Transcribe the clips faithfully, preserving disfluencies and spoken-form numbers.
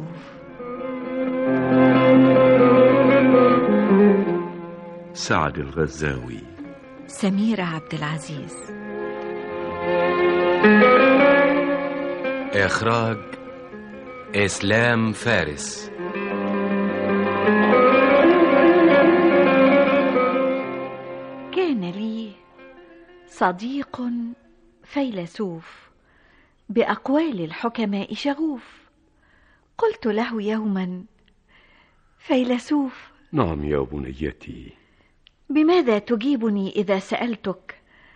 فيلسوف. سعد الغزاوي. سميرة عبد العزيز. إخراج إسلام فارس. كان لي صديق فيلسوف بأقوال الحكماء شغوف. قلت له يوما: فيلسوف. نعم يا بنيتي. بماذا تجيبني إذا سألتك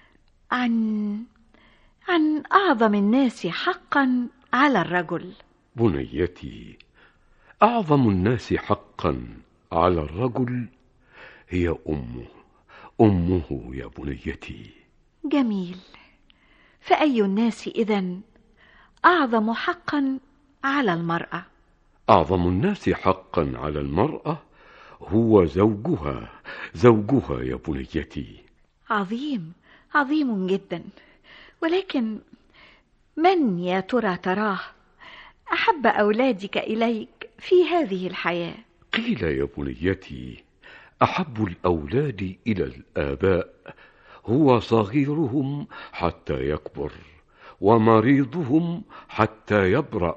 عن عن أعظم الناس حقا على الرجل؟ بنيتي، أعظم الناس حقا على الرجل هي أمه. أمه يا بنيتي. جميل. فأي الناس إذن أعظم حقا على المرأة؟ أعظم الناس حقا على المرأة هو زوجها. زوجها يا بنيتي. عظيم، عظيم جدا. ولكن من يا ترى تراه أحب أولادك إليك في هذه الحياة؟ قيل يا بنيتي: أحب الأولاد إلى الآباء هو صغيرهم حتى يكبر، ومريضهم حتى يبرأ،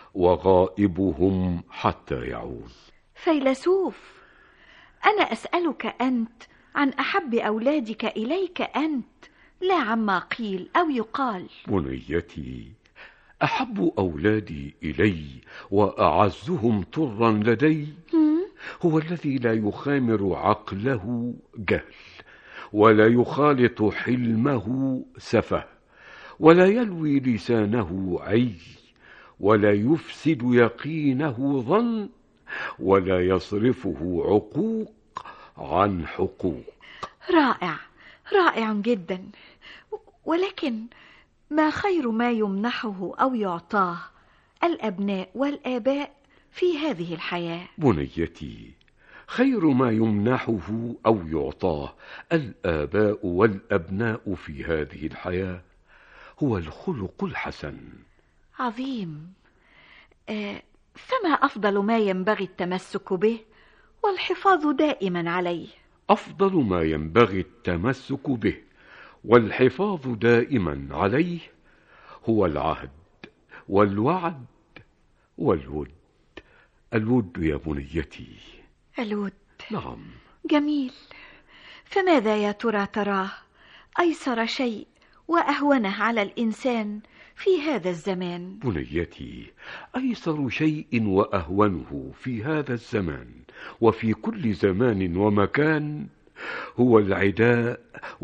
وغائبهم حتى يعود. فيلسوف، أنا أسألك أنت عن أحب أولادك إليك أنت، لا عما قيل أو يقال. بنيتي، أحب أولادي إلي وأعزهم طرا لدي هو الذي لا يخامر عقله جهل، ولا يخالط حلمه سفه، ولا يلوي لسانه عي، ولا يفسد يقينه ظن، ولا يصرفه عقوق عن حقوق. رائع، رائع جدا. ولكن ما خير ما يمنحه أو يعطاه الأبناء والآباء في هذه الحياة؟ بنيتي، خير ما يمنحه أو يعطاه الآباء والأبناء في هذه الحياة هو الخلق الحسن. عظيم. آه فما أفضل ما ينبغي التمسك به والحفاظ دائما عليه؟ أفضل ما ينبغي التمسك به والحفاظ دائما عليه هو العهد والوعد والود. الود يا بنيتي. الود. نعم. جميل. فماذا يا ترى تراه أيسر شيء وأهونه على الإنسان في هذا الزمان؟ بنيتي، أيسر شيء وأهونه في هذا الزمان وفي كل زمان ومكان هو العداء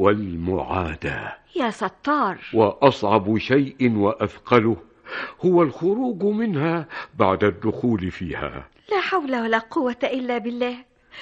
والمعاداة. يا ستار. وأصعب شيء وأثقله هو الخروج منها بعد الدخول فيها. لا حول ولا قوة إلا بالله.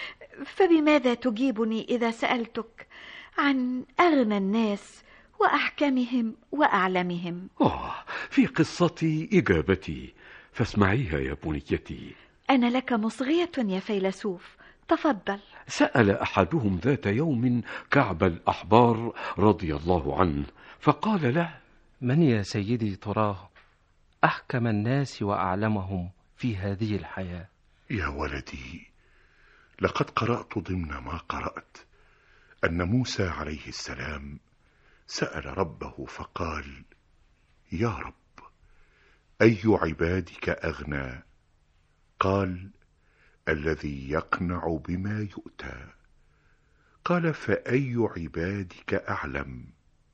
فبماذا تجيبني إذا سألتك عن أغنى الناس وأحكمهم وأعلمهم؟ آه، في قصتي إجابتي، فاسمعيها يا بنيتي. أنا لك مصغية يا فيلسوف، تفضل. سأل أحدهم ذات يوم كعب الأحبار رضي الله عنه، فقال له: من يا سيدي تراه أحكم الناس وأعلمهم في هذه الحياة؟ يا ولدي، لقد قرأت ضمن ما قرأت أن موسى عليه السلام سأل ربه فقال: يا رب، أي عبادك أغنى؟ قال: الذي يقنع بما يؤتى. قال: فأي عبادك أعلم؟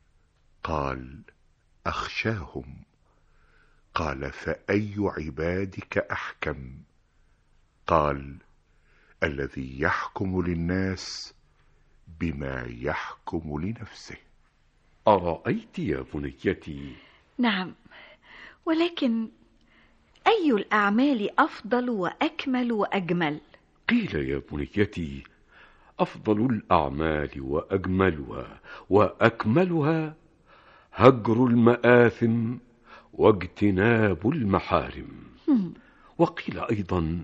قال: أخشاهم. قال: فأي عبادك أحكم؟ قال: الذي يحكم للناس بما يحكم لنفسه. أرأيت يا بنيتي؟ نعم، ولكن أي الأعمال أفضل وأكمل وأجمل؟ قيل يا بنيتي: أفضل الأعمال وأجملها وأكملها هجر المآثم واجتناب المحارم. وقيل أيضا،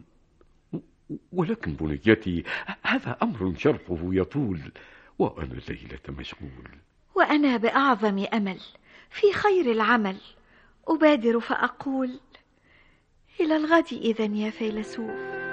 ولكن بنيتي هذا أمر شرحه يطول، وأنا ليلة مشغول. وأنا بأعظم أمل في خير العمل أبادر فأقول: إلى الغد إذن يا فيلسوف.